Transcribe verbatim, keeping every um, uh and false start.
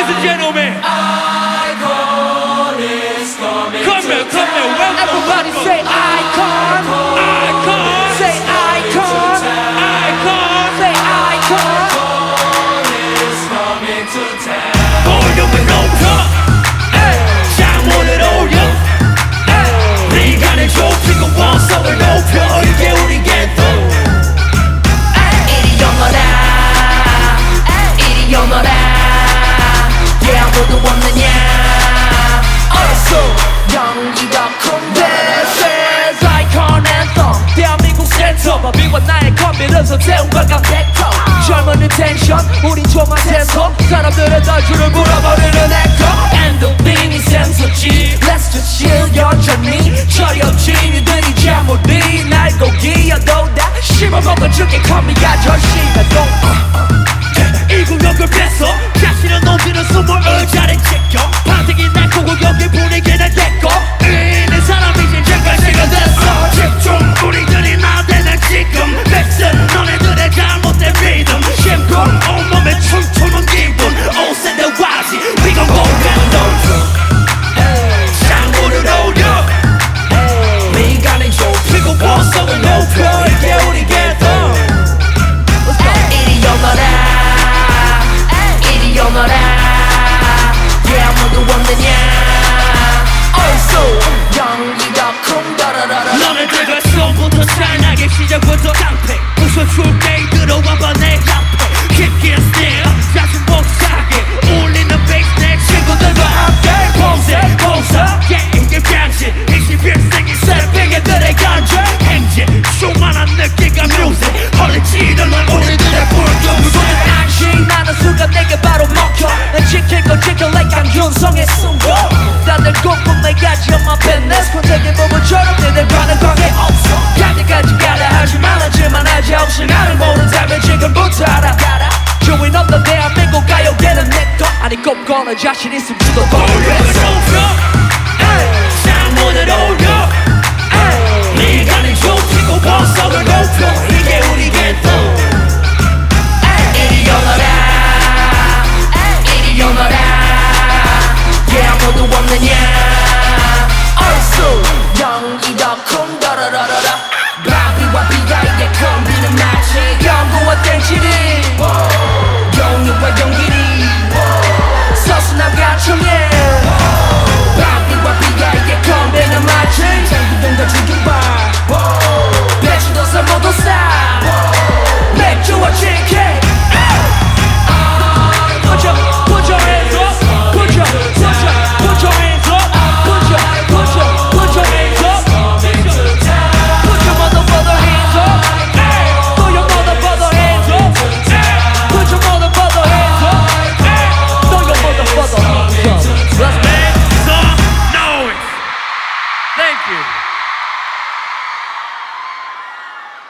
Ladies and gentlemen, Icon is coming. come here, come here, welcome. Everybody welcome. say icon. Icon. Say icon. Icon. Say icon. Icon is coming to town. 볼륨을 높여 창문을 올려 네가 좁히고 원성을 높여 이게 우리 겐토 이리 오너라. 이리 오너라. Yeah, 아무도 없느냐. 어렸어. 연기가 큰 This is icon anthem. 대한민국 센터. 바비와 나의 컴비너서 태운 관광 벡터. 젊은 텐션 우린 조만 센서. 사람들의 단추를 물어버리는 에코. 엔도핀이 샘솟지. Let's just chill 여전히 철없지. 니들이 잠못이 날 고기여도 다 씹어먹어 줄게. Call me 아저씨. 나도 이 구역을 뺐어 자신은 놈들은 숨을 의자를 지켜 파티기 날 고고 여기 분위기는 됐고 내 사람이 이제 잠깐 시간 됐어 집중 우리들이 나대는 지금 백슨 너네들의 잘못된 리듬 심쿵 온몸에 춤추는 기분 옷에 대화지 We gon' go down 창문을 올려 미간을 좁히고 원성을 높여 이게 우리 겟토 이리 오너라. 이리 오너라. Yeah, 아무도 없느냐. 어디서 연기가 쿵 따라라라. 너네들과 처음부터 잘나게 시작부터 깡패 웃어줄게 들어와봐 내 앞에 깊게 stare 자신 복사하게 울리는 베이스 내 친구들과 함께 봉쇄 봉사 게임의 강신 이십일 세기 새벽에들의 간절 행진 수많은 느낌과 뮤직 허리 찌르는 우리들의 불교 무대 안심 나는 순간 내게 바로 먹혀. 난 지킬 건 지켜 like 강준성의 숨겨. 다들 궁금해하지 on my business. 권태기 부부처럼 니들과는 관계 없어. 갈 때까지 가라 하지 말았지만 아직 혹시 나를 모른다면 지금부터 알아. 조인 없던 대한민국 가요계는 내꺼. 아니 꼽거나 자신 있음 두고 봐.